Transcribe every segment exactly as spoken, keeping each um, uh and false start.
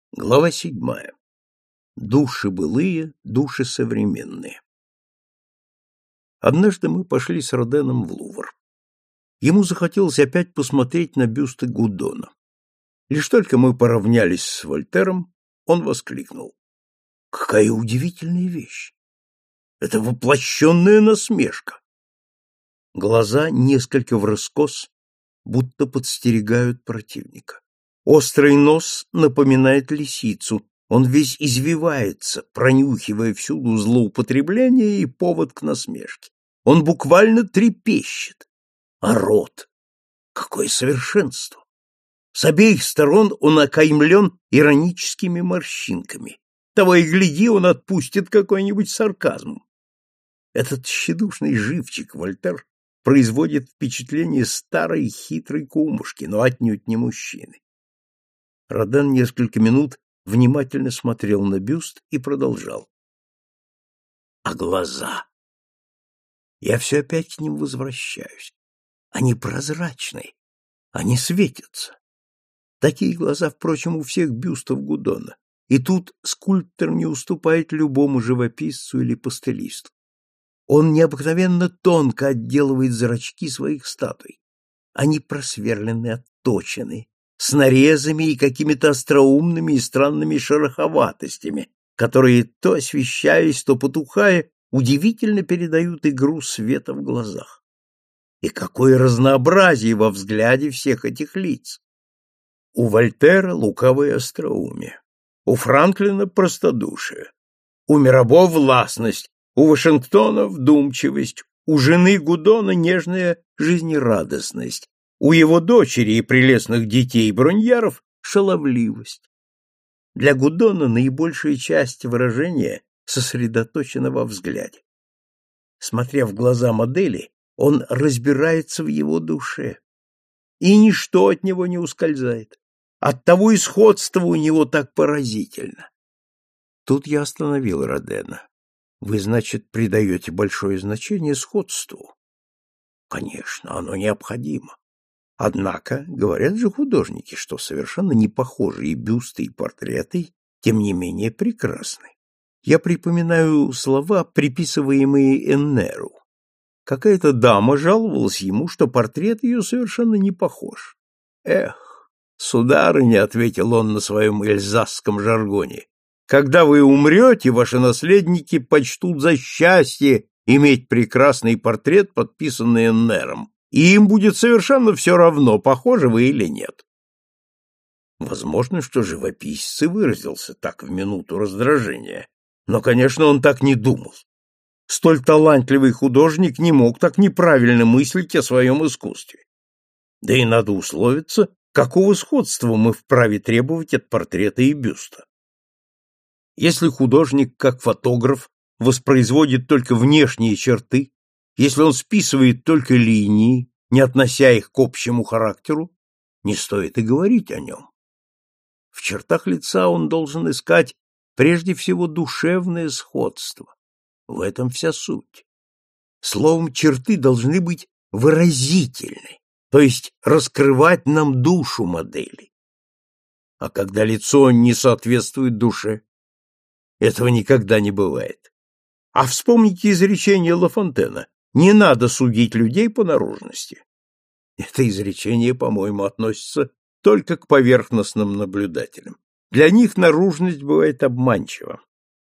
Глава седьмая. Души былые, души современные. Однажды мы пошли с Роденом в Лувр. Ему захотелось опять посмотреть на бюсты Гудона. Лишь только мы поравнялись с Вольтером, он воскликнул: «Какая удивительная вещь! Это воплощенная насмешка!» Глаза несколько враскос, будто подстерегают противника. Острый нос напоминает лисицу, он весь извивается, пронюхивая всюду злоупотребление и повод к насмешке. Он буквально трепещет. А рот! Какое совершенство! С обеих сторон он окаймлен ироническими морщинками. Того и гляди, он отпустит какой-нибудь сарказм. Этот тщедушный живчик Вольтер производит впечатление старой хитрой кумушки, но отнюдь не мужчины. Роден несколько минут внимательно смотрел на бюст и продолжал. А глаза? Я все опять к ним возвращаюсь. Они прозрачные, они светятся. Такие глаза, впрочем, у всех бюстов Гудона. И тут скульптор не уступает любому живописцу или пастелисту. Он необыкновенно тонко отделывает зрачки своих статуй. Они просверлены, отточены, с нарезами и какими-то остроумными и странными шероховатостями, которые, то освещаясь, то потухая, удивительно передают игру света в глазах. И какое разнообразие во взгляде всех этих лиц! У Вольтера лукавое остроумие, у Франклина простодушие, у Мирабо властность, у Вашингтона вдумчивость, у жены Гудона нежная жизнерадостность, у его дочери и прелестных детей Броньяров шаловливость. Для Гудона наибольшая часть выражения сосредоточена во взгляде. Смотря в глаза модели, он разбирается в его душе, и ничто от него не ускользает. Оттого и сходство у него так поразительно. Тут я остановил Родена. Вы, значит, придаете большое значение сходству? Конечно, оно необходимо. Однако, говорят же художники, что совершенно не похожие бюсты и портреты, тем не менее, прекрасны. Я припоминаю слова, приписываемые Эннеру. Какая-то дама жаловалась ему, что портрет ее совершенно не похож. «Эх, сударыня», — ответил он на своем эльзасском жаргоне, «когда вы умрете, ваши наследники почтут за счастье иметь прекрасный портрет, подписанный Эннером, и им будет совершенно все равно, похожи вы или нет». Возможно, что живописец и выразился так в минуту раздражения, но, конечно, он так не думал. Столь талантливый художник не мог так неправильно мыслить о своем искусстве. Да и надо условиться, какого сходства мы вправе требовать от портрета и бюста. Если художник, как фотограф, воспроизводит только внешние черты, если он списывает только линии, не относя их к общему характеру, не стоит и говорить о нем. В чертах лица он должен искать прежде всего душевное сходство. В этом вся суть. Словом, черты должны быть выразительны, то есть раскрывать нам душу модели. А когда лицо не соответствует душе, этого никогда не бывает. А вспомните изречение Ла Фонтена: «Не надо судить людей по наружности». Это изречение, по-моему, относится только к поверхностным наблюдателям. Для них наружность бывает обманчива.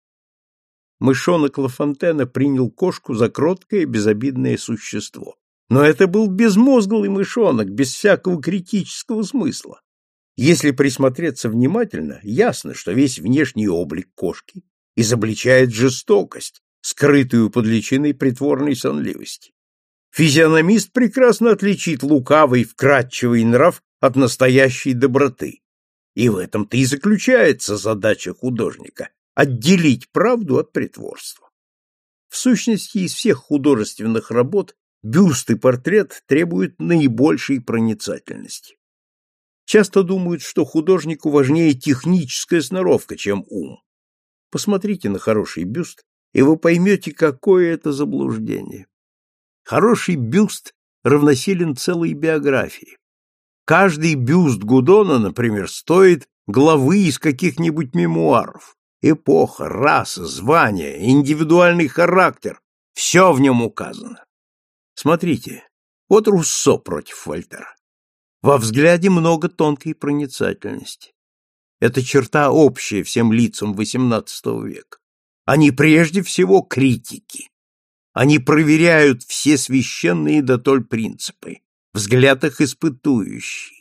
Мышонок Ла Фонтена принял кошку за кроткое, безобидное существо. Но это был безмозглый мышонок, без всякого критического смысла. Если присмотреться внимательно, ясно, что весь внешний облик кошки изобличает жестокость, скрытую под личиной притворной сонливости. Физиономист прекрасно отличит лукавый, вкрадчивый нрав от настоящей доброты. И в этом-то и заключается задача художника — отделить правду от притворства. В сущности, из всех художественных работ бюст и портрет требуют наибольшей проницательности. Часто думают, что художнику важнее техническая сноровка, чем ум. Посмотрите на хороший бюст, и вы поймете, какое это заблуждение. Хороший бюст равносилен целой биографии. Каждый бюст Гудона, например, стоит главы из каких-нибудь мемуаров. Эпоха, раса, звание, индивидуальный характер — все в нем указано. Смотрите, вот Руссо против Вольтера. Во взгляде много тонкой проницательности. Это черта общая всем лицам восемнадцатого века. Они прежде всего критики. Они проверяют все священные дотоль принципы, взгляд их испытующий.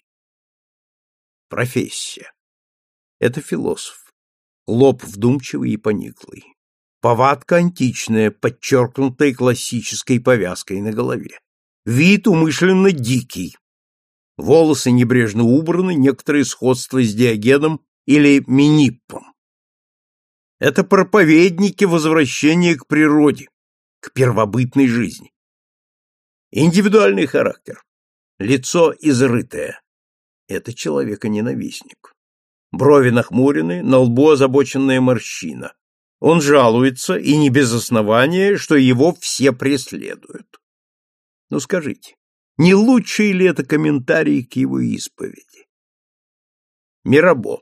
Профессия. Это философ. Лоб вдумчивый и пониклый. Повадка античная, подчеркнутая классической повязкой на голове. Вид умышленно дикий. Волосы небрежно убраны, некоторые сходства с Диогеном или Мениппом. Это проповедники возвращения к природе, к первобытной жизни. Индивидуальный характер. Лицо изрытое. Это человека-ненавистник. Брови нахмурены, на лбу озабоченная морщина. Он жалуется, и не без основания, что его все преследуют. Ну скажите, не лучший ли это комментарий к его исповеди? Мирабо.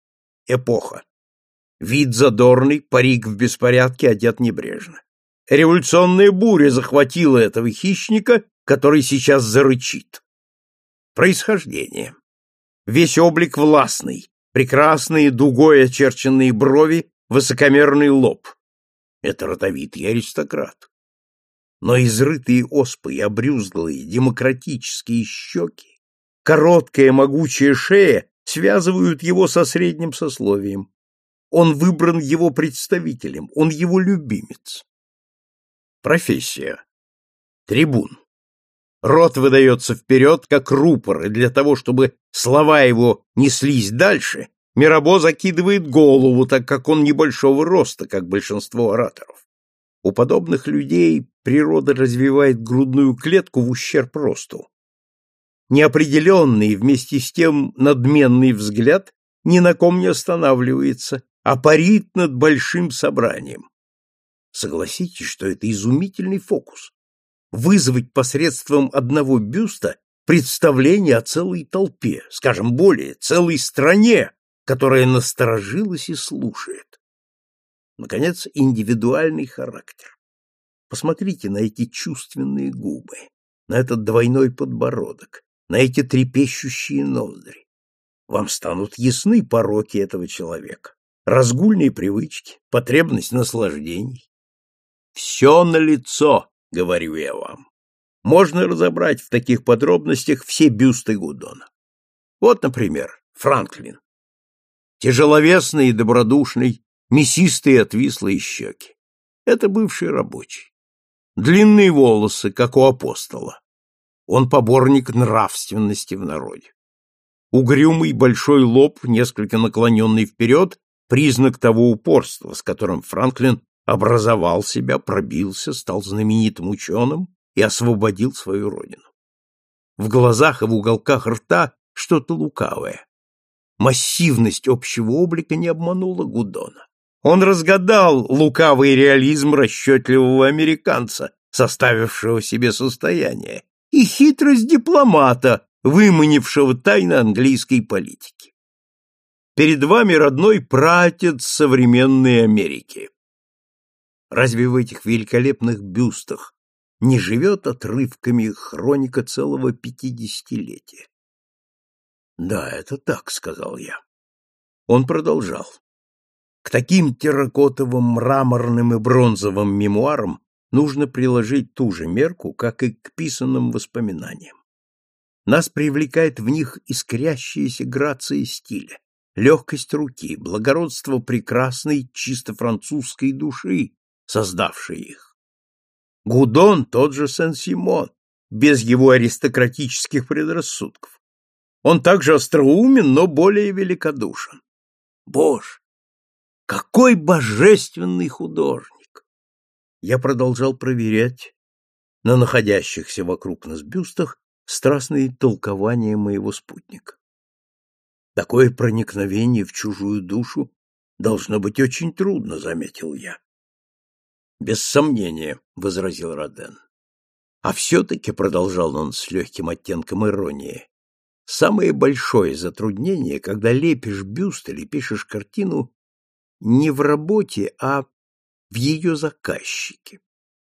Эпоха. Вид задорный, парик в беспорядке, одет небрежно. Революционная буря захватила этого хищника, который сейчас зарычит. Происхождение. Весь облик властный, прекрасные дугой очерченные брови, высокомерный лоб. Это родовитый аристократ. Но изрытые оспой, обрюзглые, демократические щеки, короткая могучая шея связывают его со средним сословием. Он выбран его представителем, он его любимец. Профессия. Трибун. Рот выдается вперед, как рупор, и для того, чтобы слова его неслись дальше, Мирабо закидывает голову, так как он небольшого роста, как большинство ораторов. У подобных людей природа развивает грудную клетку в ущерб росту. Неопределенный и вместе с тем надменный взгляд ни на ком не останавливается, а парит над большим собранием. Согласитесь, что это изумительный фокус. Вызвать посредством одного бюста представление о целой толпе, скажем более, целой стране, которая насторожилась и слушает. Наконец, индивидуальный характер. Посмотрите на эти чувственные губы, на этот двойной подбородок, на эти трепещущие ноздри. Вам станут ясны пороки этого человека, разгульные привычки, потребность наслаждений. Все налицо, говорю я вам. Можно разобрать в таких подробностях все бюсты Гудона. Вот, например, Франклин. Тяжеловесный и добродушный, мясистые и отвислые щеки. Это бывший рабочий. Длинные волосы, как у апостола. Он поборник нравственности в народе. Угрюмый большой лоб, несколько наклоненный вперед, признак того упорства, с которым Франклин образовал себя, пробился, стал знаменитым ученым и освободил свою родину. В глазах и в уголках рта что-то лукавое. Массивность общего облика не обманула Гудона. Он разгадал лукавый реализм расчетливого американца, составившего себе состояние, и хитрость дипломата, выманившего тайны английской политики. Перед вами родной праотец современной Америки. Разве в этих великолепных бюстах не живет отрывками хроника целого пятидесятилетия? Да, это так, сказал я. Он продолжал. К таким терракотовым, мраморным и бронзовым мемуарам нужно приложить ту же мерку, как и к писанным воспоминаниям. Нас привлекает в них искрящаяся грация стиля, легкость руки, благородство прекрасной, чисто французской души, создавшей их. Гудон тот же Сен-Симон, без его аристократических предрассудков. Он также остроумен, но более великодушен. Боже, какой божественный художник! Я продолжал проверять на находящихся вокруг нас бюстах страстные толкования моего спутника. Такое проникновение в чужую душу должно быть очень трудно, заметил я. Без сомнения, возразил Роден. А все-таки, продолжал он с легким оттенком иронии, Самое большое затруднение, когда лепишь бюст или пишешь картину не в работе, а в ее заказчике.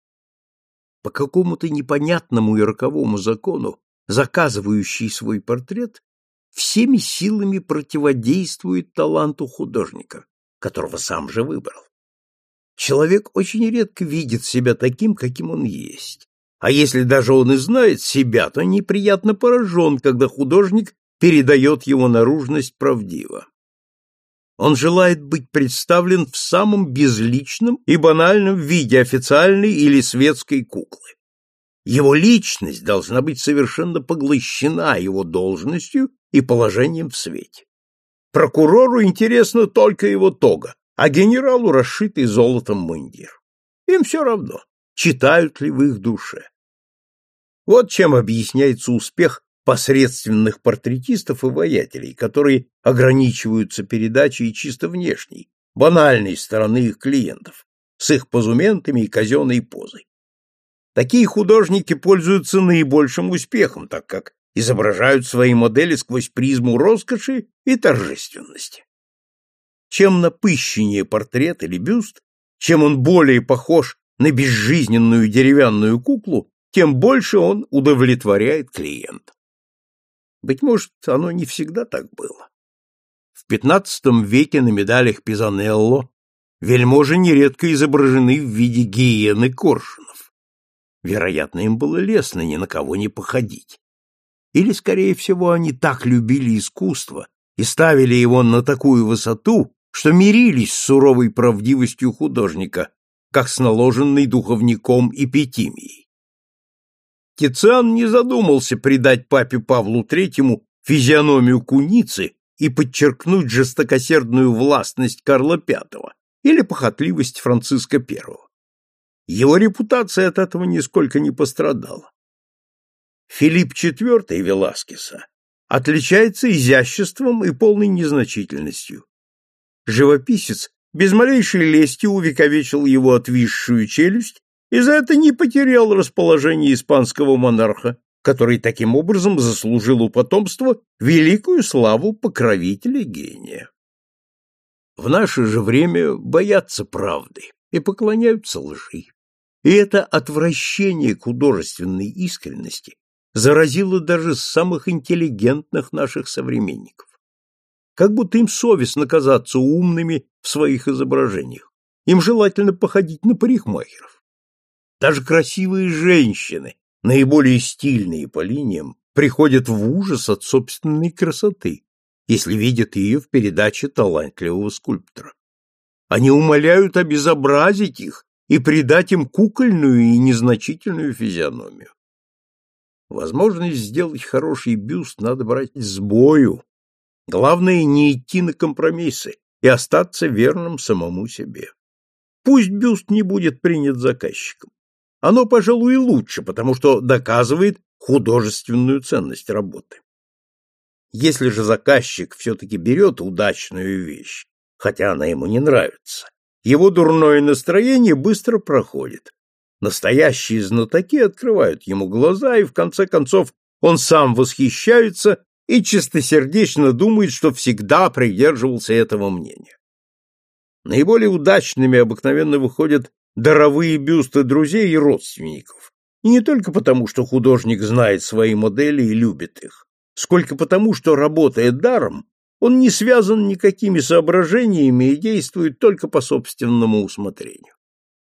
По какому-то непонятному и роковому закону заказывающий свой портрет всеми силами противодействует таланту художника, которого сам же выбрал. Человек очень редко видит себя таким, каким он есть. А если даже он и знает себя, то неприятно поражен, когда художник передает его наружность правдиво. Он желает быть представлен в самом безличном и банальном виде официальной или светской куклы. Его личность должна быть совершенно поглощена его должностью и положением в свете. Прокурору интересна только его тога, а генералу расшитый золотом мундир. Им все равно, читают ли в их душе. Вот чем объясняется успех посредственных портретистов и воятелей, которые ограничиваются передачей чисто внешней, банальной стороны их клиентов, с их позументами и казенной позой. Такие художники пользуются наибольшим успехом, так как изображают свои модели сквозь призму роскоши и торжественности. Чем напыщеннее портрет или бюст, чем он более похож на безжизненную деревянную куклу, тем больше он удовлетворяет клиента. Быть может, оно не всегда так было. В пятнадцатом веке на медалях Пизанелло вельможи нередко изображены в виде гиен и коршунов. Вероятно, им было лестно ни на кого не походить. Или, скорее всего, они так любили искусство и ставили его на такую высоту, что мирились с суровой правдивостью художника, как с наложенной духовником Эпитимией. Тициан не задумался придать папе Павлу Третьему физиономию куницы и подчеркнуть жестокосердную властность Карла Пятого или похотливость Франциска Первого. Его репутация от этого нисколько не пострадала. Филипп Четвертый Веласкеса отличается изяществом и полной незначительностью. Живописец без малейшей лести увековечил его отвисшую челюсть и за это не потерял расположение испанского монарха, который таким образом заслужил у потомства великую славу покровителя гения. В наше же время боятся правды и поклоняются лжи. И это отвращение к художественной искренности заразило даже самых интеллигентных наших современников. Как будто им совестно казаться умными в своих изображениях. Им желательно походить на парикмахеров. Даже красивые женщины, наиболее стильные по линиям, приходят в ужас от собственной красоты, если видят ее в передаче талантливого скульптора. Они умоляют обезобразить их и придать им кукольную и незначительную физиономию. Возможность сделать хороший бюст надо брать с бою. Главное не идти на компромиссы и остаться верным самому себе. Пусть бюст не будет принят заказчиком. Оно, пожалуй, и лучше, потому что доказывает художественную ценность работы. Если же заказчик все-таки берет удачную вещь, хотя она ему не нравится, его дурное настроение быстро проходит. Настоящие знатоки открывают ему глаза, и в конце концов он сам восхищается и чистосердечно думает, что всегда придерживался этого мнения. Наиболее удачными обыкновенно выходят даровые бюсты друзей и родственников, и не только потому, что художник знает свои модели и любит их, сколько потому, что, работая даром, он не связан никакими соображениями и действует только по собственному усмотрению.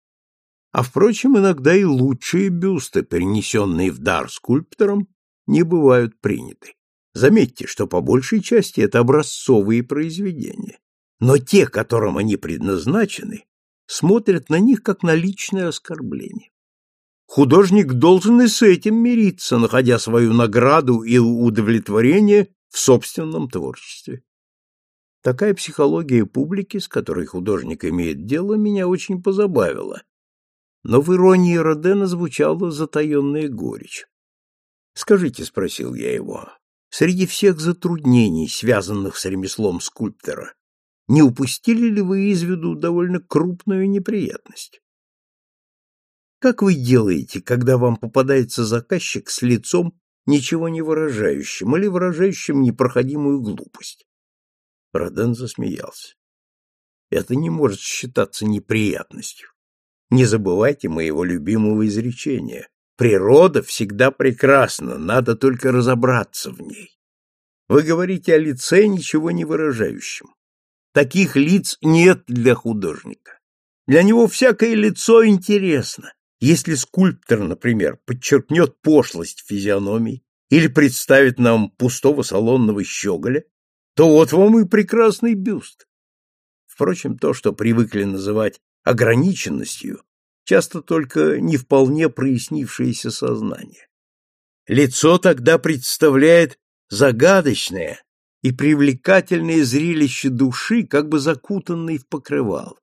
А, впрочем, иногда и лучшие бюсты, принесенные в дар скульпторам, не бывают приняты. Заметьте, что по большей части это образцовые произведения, но те, которым они предназначены, смотрят на них как на личное оскорбление. Художник должен и с этим мириться, находя свою награду и удовлетворение в собственном творчестве. Такая психология публики, с которой художник имеет дело, меня очень позабавила. Но в иронии Родена звучала затаенная горечь. «Скажите», — спросил я его, — «среди всех затруднений, связанных с ремеслом скульптора, не упустили ли вы из виду довольно крупную неприятность? Как вы делаете, когда вам попадается заказчик с лицом, ничего не выражающим или выражающим непроходимую глупость. Роден засмеялся. Это не может считаться неприятностью. Не забывайте моего любимого изречения. Природа всегда прекрасна, надо только разобраться в ней. Вы говорите о лице, ничего не выражающем. Таких лиц нет для художника. Для него всякое лицо интересно. Если скульптор, например, подчеркнет пошлость физиономии или представит нам пустого салонного щеголя, то вот вам и прекрасный бюст. Впрочем, то, что привыкли называть ограниченностью, часто только не вполне прояснившееся сознание. Лицо тогда представляет загадочное и привлекательное зрелище души, как бы закутанной в покрывало.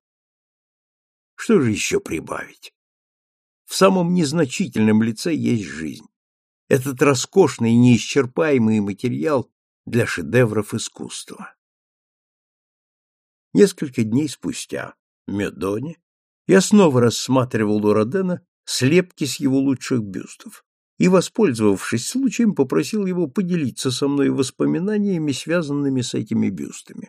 Что же еще прибавить? В самом незначительном лице есть жизнь. Этот роскошный и неисчерпаемый материал для шедевров искусства. Несколько дней спустя, в Медоне, я снова рассматривал у Родена слепки с его лучших бюстов и, воспользовавшись случаем, попросил его поделиться со мной воспоминаниями, связанными с этими бюстами.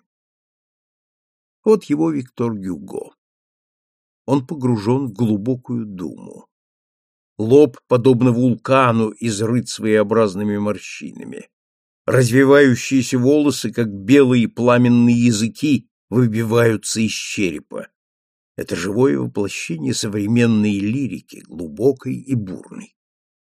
Вот его Виктор Гюго. Он погружен в глубокую думу. Лоб, подобно вулкану, изрыт своеобразными морщинами. Развивающиеся волосы, как белые пламенные языки, выбиваются из черепа. Это живое воплощение современной лирики, глубокой и бурной.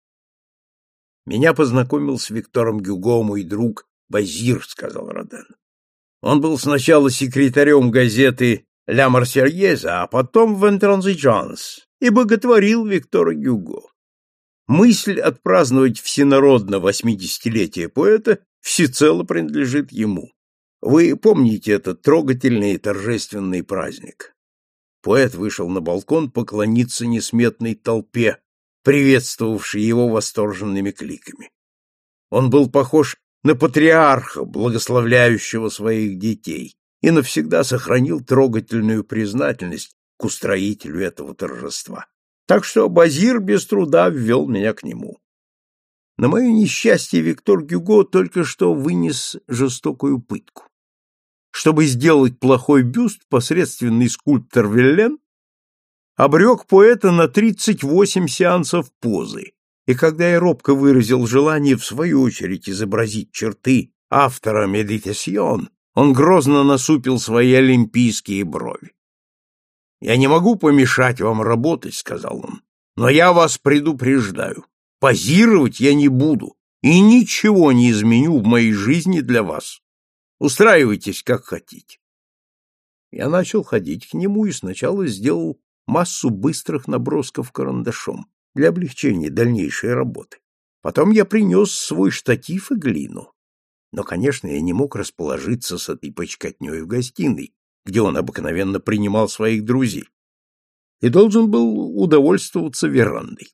«Меня познакомил с Виктором Гюго мой друг Базир», — сказал Роден. «Он был сначала секретарем газеты «Ля Марсельеза», а потом в «Интранзиджанс» и боготворил Виктора Гюго. Мысль отпраздновать всенародно восьмидесятилетие поэта всецело принадлежит ему. Вы помните этот трогательный и торжественный праздник?» Поэт вышел на балкон поклониться несметной толпе, приветствовавшей его восторженными кликами. Он был похож на патриарха, благословляющего своих детей, и навсегда сохранил трогательную признательность к устроителю этого торжества. Так что Базир без труда ввел меня к нему. На мое несчастье Виктор Гюго только что вынес жестокую пытку. Чтобы сделать плохой бюст, посредственный скульптор Виллен обрек поэта на тридцать восемь сеансов позы, и когда я робко выразил желание в свою очередь изобразить черты автора «Медитасьон», он грозно насупил свои олимпийские брови. «Я не могу помешать вам работать», — сказал он, — «но я вас предупреждаю, позировать я не буду и ничего не изменю в моей жизни для вас. Устраивайтесь, как хотите». Я начал ходить к нему и сначала сделал массу быстрых набросков карандашом для облегчения дальнейшей работы. Потом я принес свой штатив и глину. Но, конечно, я не мог расположиться с этой почкотней в гостиной, где он обыкновенно принимал своих друзей, и должен был удовольствоваться верандой.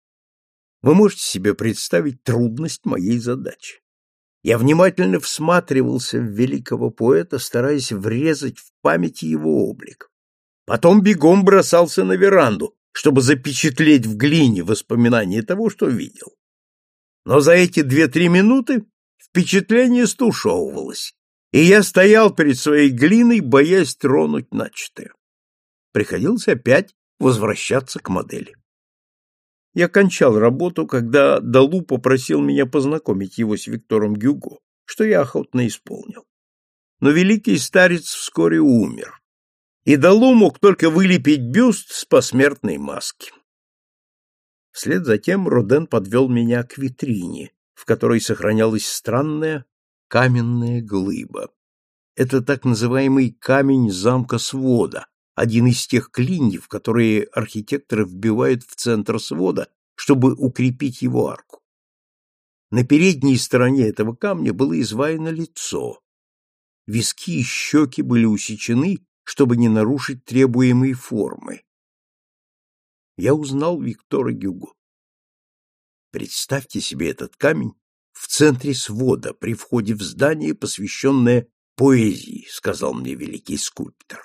Вы можете себе представить трудность моей задачи. Я внимательно всматривался в великого поэта, стараясь врезать в памяти его облик. Потом бегом бросался на веранду, чтобы запечатлеть в глине воспоминания того, что видел. Но за эти две-три минуты впечатление стушевывалось, и я стоял перед своей глиной, боясь тронуть начатое. Приходилось опять возвращаться к модели. Я кончал работу, когда Далу попросил меня познакомить его с Виктором Гюго, что я охотно исполнил. Но великий старец вскоре умер, и Далу мог только вылепить бюст с посмертной маски. Вслед за тем Роден подвел меня к витрине, в которой сохранялась странная каменная глыба. Это так называемый камень замка свода, один из тех клиньев, которые архитекторы вбивают в центр свода, чтобы укрепить его арку. На передней стороне этого камня было изваяно лицо. Виски и щеки были усечены, чтобы не нарушить требуемой формы. Я узнал Виктора Гюго. Представьте себе этот камень в центре свода, при входе в здание, посвященное поэзии, сказал мне великий скульптор.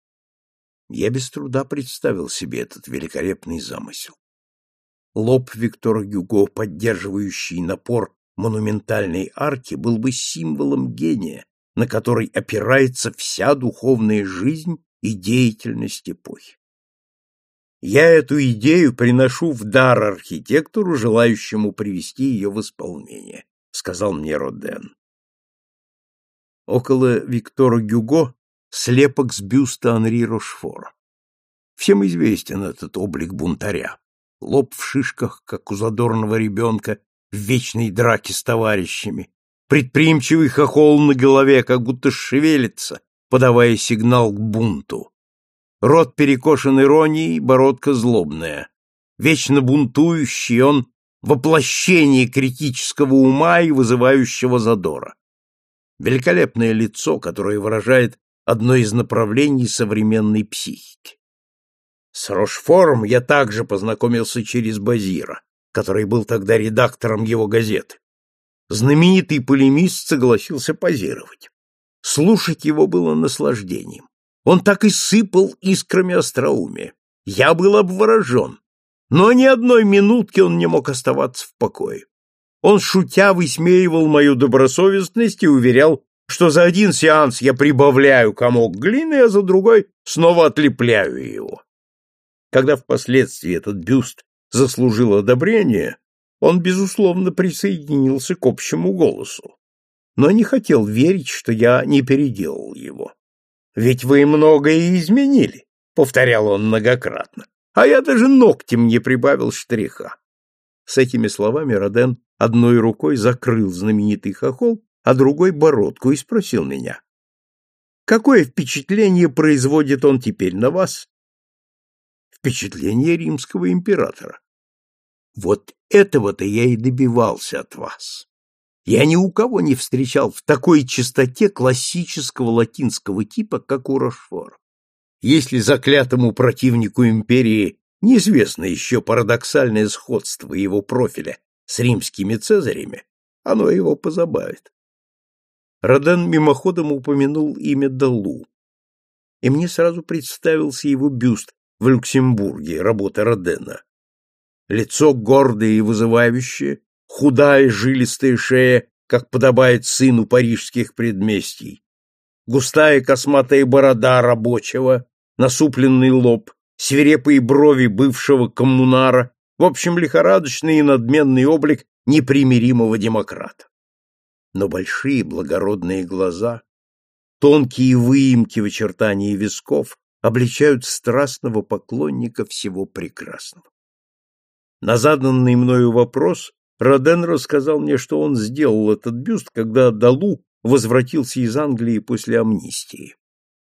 Я без труда представил себе этот великолепный замысел. Лоб Виктора Гюго, поддерживающий напор монументальной арки был бы символом гения, на который опирается вся духовная жизнь и деятельность эпохи. Я эту идею приношу в дар архитектору, желающему привести ее в исполнение, сказал мне Роден. Около Виктора Гюго слепок с бюста Анри Рошфора. Всем известен этот облик бунтаря. Лоб в шишках, как у задорного ребенка, в вечной драке с товарищами. Предприимчивый хохол на голове, как будто шевелится, подавая сигнал к бунту. Рот перекошен иронией, бородка злобная. Вечно бунтующий, он воплощение критического ума и вызывающего задора. Великолепное лицо, которое выражает одно из направлений современной психики. С Рошфором я также познакомился через Базира, который был тогда редактором его газеты. Знаменитый полемист согласился позировать. Слушать его было наслаждением. Он так и сыпал искрами остроумия. Я был обворожен. Но ни одной минутки он не мог оставаться в покое. Он, шутя, высмеивал мою добросовестность и уверял, что за один сеанс я прибавляю комок глины, а за другой снова отлепляю его. Когда впоследствии этот бюст заслужил одобрение, он, безусловно, присоединился к общему голосу, но не хотел верить, что я не переделал его. «Ведь вы многое изменили», — повторял он многократно, «а я даже ногтем не прибавил штриха». С этими словами Роден одной рукой закрыл знаменитый хохол, а другой — бородку, и спросил меня: «Какое впечатление производит он теперь на вас?» «Впечатление римского императора». «Вот этого-то я и добивался от вас. Я ни у кого не встречал в такой чистоте классического латинского типа, как у Рошфора. Если заклятому противнику империи неизвестно еще парадоксальное сходство его профиля с римскими цезарями, оно его позабавит». Роден мимоходом упомянул имя Далу, и мне сразу представился его бюст в Люксембурге, работа Родена. Лицо гордое и вызывающее, худая жилистая шея, как подобает сыну парижских предместий, густая косматая борода рабочего, насупленный лоб, свирепые брови бывшего коммунара, в общем, лихорадочный и надменный облик непримиримого демократа. Но большие благородные глаза, тонкие выемки в очертании висков обличают страстного поклонника всего прекрасного. На заданный мною вопрос Роден рассказал мне, что он сделал этот бюст, когда Далу возвратился из Англии после амнистии.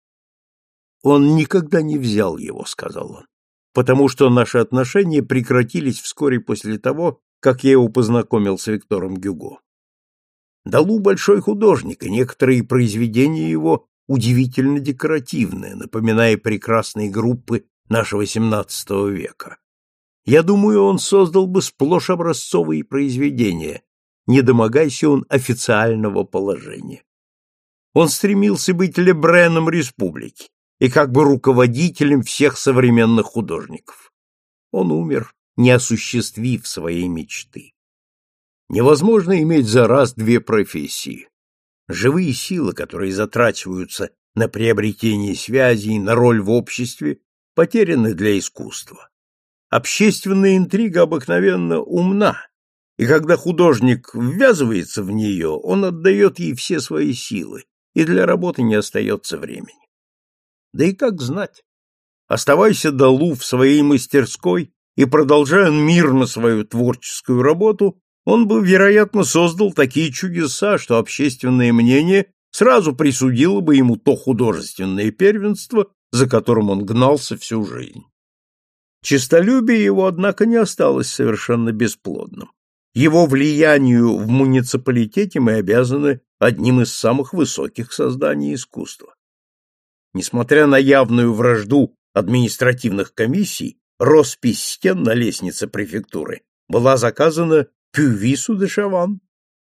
«Он никогда не взял его», — сказал он, «потому что наши отношения прекратились вскоре после того, как я его познакомил с Виктором Гюго. Далу большой художник, и некоторые произведения его удивительно декоративные, напоминая прекрасные группы нашего семнадцатого века. Я думаю, он создал бы сплошь образцовые произведения, не домогайся он официального положения. Он стремился быть Лебреном республики и как бы руководителем всех современных художников. Он умер, не осуществив своей мечты. Невозможно иметь за раз две профессии. Живые силы, которые затрачиваются на приобретение связей, на роль в обществе, потеряны для искусства. Общественная интрига обыкновенно умна, и когда художник ввязывается в нее, он отдает ей все свои силы, и для работы не остается времени. Да и как знать? Оставайся Далу в своей мастерской и продолжая мирно свою творческую работу, он бы, вероятно, создал такие чудеса, что общественное мнение сразу присудило бы ему то художественное первенство, за которым он гнался всю жизнь. Честолюбие его, однако, не осталось совершенно бесплодным. Его влиянию в муниципалитете мы обязаны одним из самых высоких созданий искусства. Несмотря на явную вражду административных комиссий, роспись стен на лестнице префектуры была заказана Пювису де Шаван.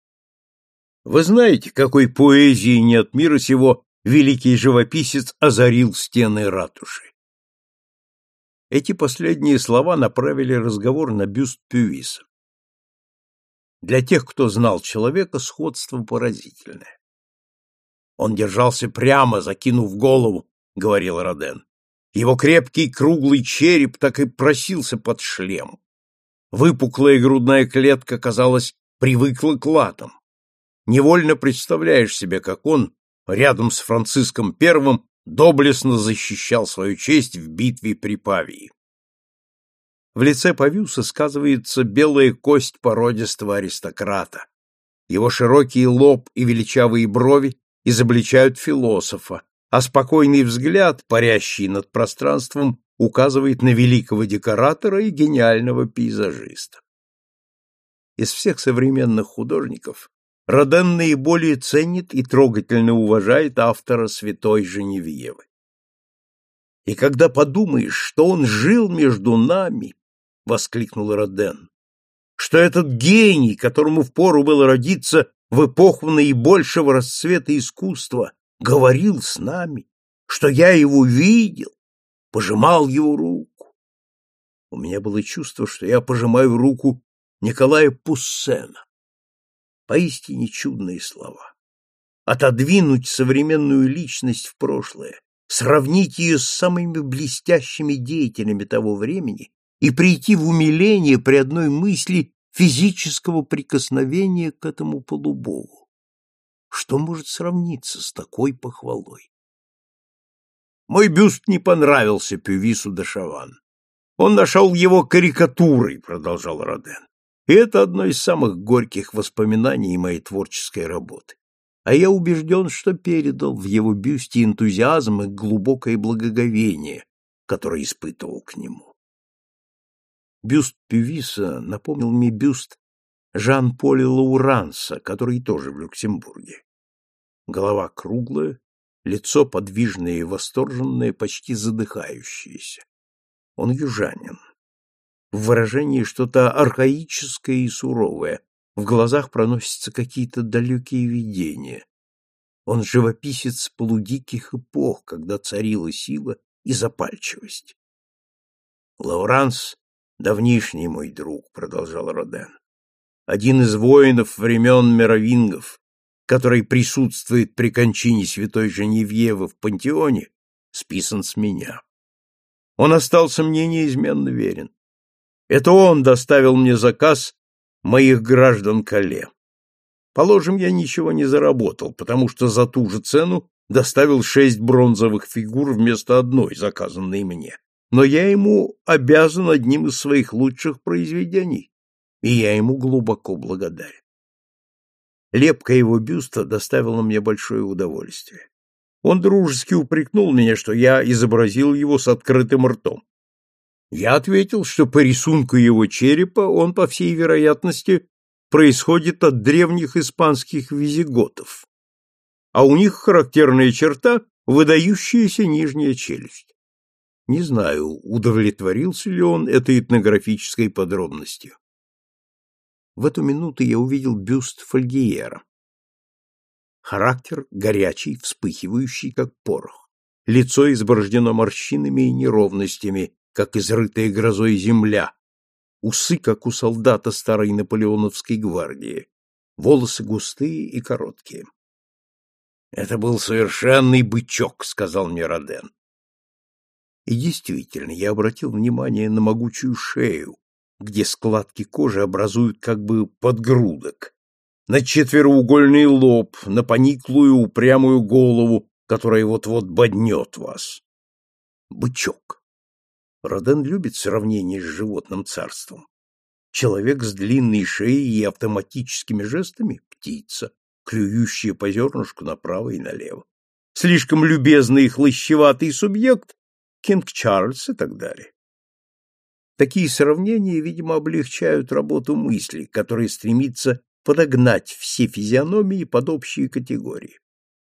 Вы знаете, какой поэзией не от мира сего великий живописец озарил стены ратуши. Эти последние слова направили разговор на бюст Пювиса. Для тех, кто знал человека, сходство поразительное. Он держался прямо, закинув голову, — говорил Роден. Его крепкий круглый череп так и просился под шлем. Выпуклая грудная клетка, казалось, привыкла к латам. Невольно представляешь себе, как он, рядом с Франциском Первым, доблестно защищал свою честь в битве при Павии. В лице Павиуса сказывается белая кость породистого аристократа. Его широкий лоб и величавые брови изобличают философа, а спокойный взгляд, парящий над пространством, указывает на великого декоратора и гениального пейзажиста. Из всех современных художников Роден наиболее ценит и трогательно уважает автора «Святой Женевьевы». «И когда подумаешь, что он жил между нами, — воскликнул Роден, — что этот гений, которому впору было родиться в эпоху наибольшего расцвета искусства, говорил с нами, что я его видел, пожимал его руку. У меня было чувство, что я пожимаю руку Николая Пуссена. Поистине чудные слова. Отодвинуть современную личность в прошлое, сравнить ее с самыми блестящими деятелями того времени и прийти в умиление при одной мысли физического прикосновения к этому полубогу. Что может сравниться с такой похвалой? Мой бюст не понравился Пювису де Шаван. Он нашел его карикатурой, — продолжал Роден. И это одно из самых горьких воспоминаний моей творческой работы. А я убежден, что передал в его бюсте энтузиазм и глубокое благоговение, которое испытывал к нему. Бюст Пювиса напомнил мне бюст Жан-Поля Лауранса, который тоже в Люксембурге. Голова круглая, лицо подвижное и восторженное, почти задыхающееся. Он южанин. В выражении что-то архаическое и суровое, в глазах проносятся какие-то далекие видения. Он живописец полудиких эпох, когда царила сила и запальчивость. Лауранс — давнишний мой друг, — продолжал Роден. Один из воинов времен Меровингов, который присутствует при кончине святой Женевьевы в пантеоне, списан с меня. Он остался мне неизменно верен. Это он доставил мне заказ моих граждан Кале. Положим, я ничего не заработал, потому что за ту же цену доставил шесть бронзовых фигур вместо одной, заказанной мне. Но я ему обязан одним из своих лучших произведений, и я ему глубоко благодарен. Лепка его бюста доставила мне большое удовольствие. Он дружески упрекнул меня, что я изобразил его с открытым ртом. Я ответил, что по рисунку его черепа он, по всей вероятности, происходит от древних испанских визиготов, а у них характерная черта — выдающаяся нижняя челюсть. Не знаю, удовлетворился ли он этой этнографической подробностью. В эту минуту я увидел бюст Фольгиера. Характер горячий, вспыхивающий, как порох. Лицо изборождено морщинами и неровностями, как изрытая грозой земля. Усы, как у солдата старой наполеоновской гвардии. Волосы густые и короткие. «Это был совершенный бычок», — сказал мне Роден. И действительно, я обратил внимание на могучую шею, где складки кожи образуют как бы подгрудок, на четвероугольный лоб, на пониклую упрямую голову, которая вот-вот боднет вас. Бычок. Роден любит сравнение с животным царством. Человек с длинной шеей и автоматическими жестами — птица, клюющая по зернышку направо и налево. Слишком любезный и хлыщеватый субъект — Кинг Чарльз и так далее. Такие сравнения, видимо, облегчают работу мысли, которая стремится подогнать все физиономии под общие категории.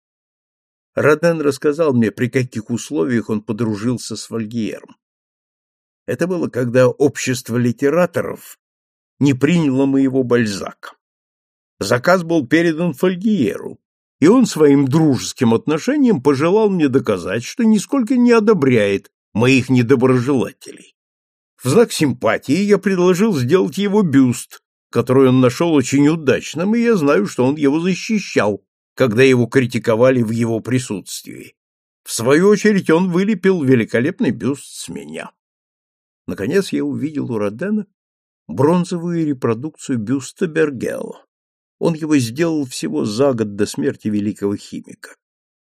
Роден рассказал мне, при каких условиях он подружился с Фольгиером. Это было, когда общество литераторов не приняло моего Бальзака. Заказ был передан Фольгиеру, и он своим дружеским отношением пожелал мне доказать, что нисколько не одобряет моих недоброжелателей. В знак симпатии я предложил сделать его бюст, который он нашел очень удачным, и я знаю, что он его защищал, когда его критиковали в его присутствии. В свою очередь он вылепил великолепный бюст с меня. Наконец я увидел у Родена бронзовую репродукцию бюста Бергелла. Он его сделал всего за год до смерти великого химика.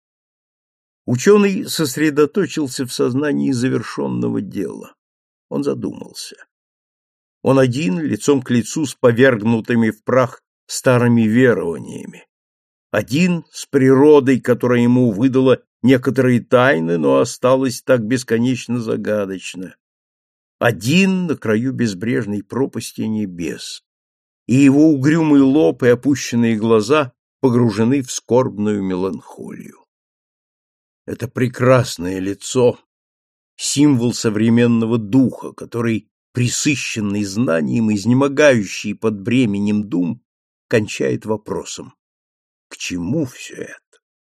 Ученый сосредоточился в сознании завершенного дела. Он задумался. Он один, лицом к лицу с повергнутыми в прах старыми верованиями. Один с природой, которая ему выдала некоторые тайны, но осталась так бесконечно загадочна. Один на краю безбрежной пропасти небес, и его угрюмый лоб и опущенные глаза погружены в скорбную меланхолию. Это прекрасное лицо — символ современного духа, который, пресыщенный знанием, изнемогающий под бременем дум, кончает вопросом: к чему все это?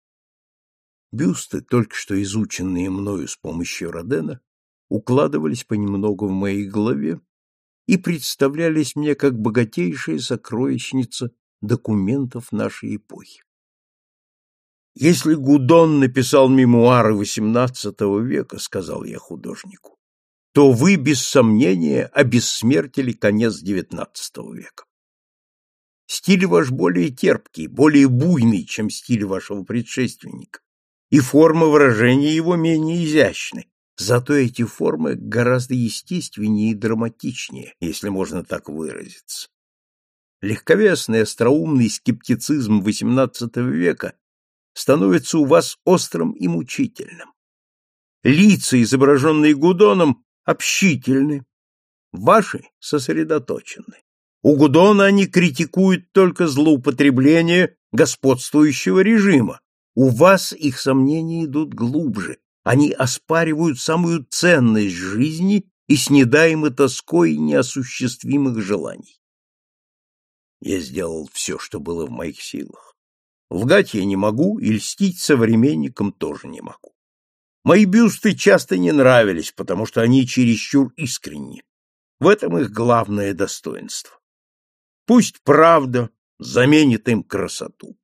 Бюсты, только что изученные мною с помощью Родена, укладывались понемногу в моей голове и представлялись мне как богатейшая сокровищница документов нашей эпохи. «Если Гудон написал мемуары восемнадцатого века, — сказал я художнику, — то вы, без сомнения, обессмертили конец девятнадцатого века. Стиль ваш более терпкий, более буйный, чем стиль вашего предшественника, и формы выражения его менее изящны. Зато эти формы гораздо естественнее и драматичнее, если можно так выразиться. Легковесный, остроумный скептицизм восемнадцатого века становится у вас острым и мучительным. Лица, изображенные Гудоном, общительны, ваши сосредоточены. У Гудона они критикуют только злоупотребление господствующего режима. У вас их сомнения идут глубже. Они оспаривают самую ценность жизни и снедаемы тоской неосуществимых желаний. Я сделал все, что было в моих силах. Лгать я не могу, и льстить современникам тоже не могу. Мои бюсты часто не нравились, потому что они чересчур искренни. В этом их главное достоинство. Пусть правда заменит им красоту.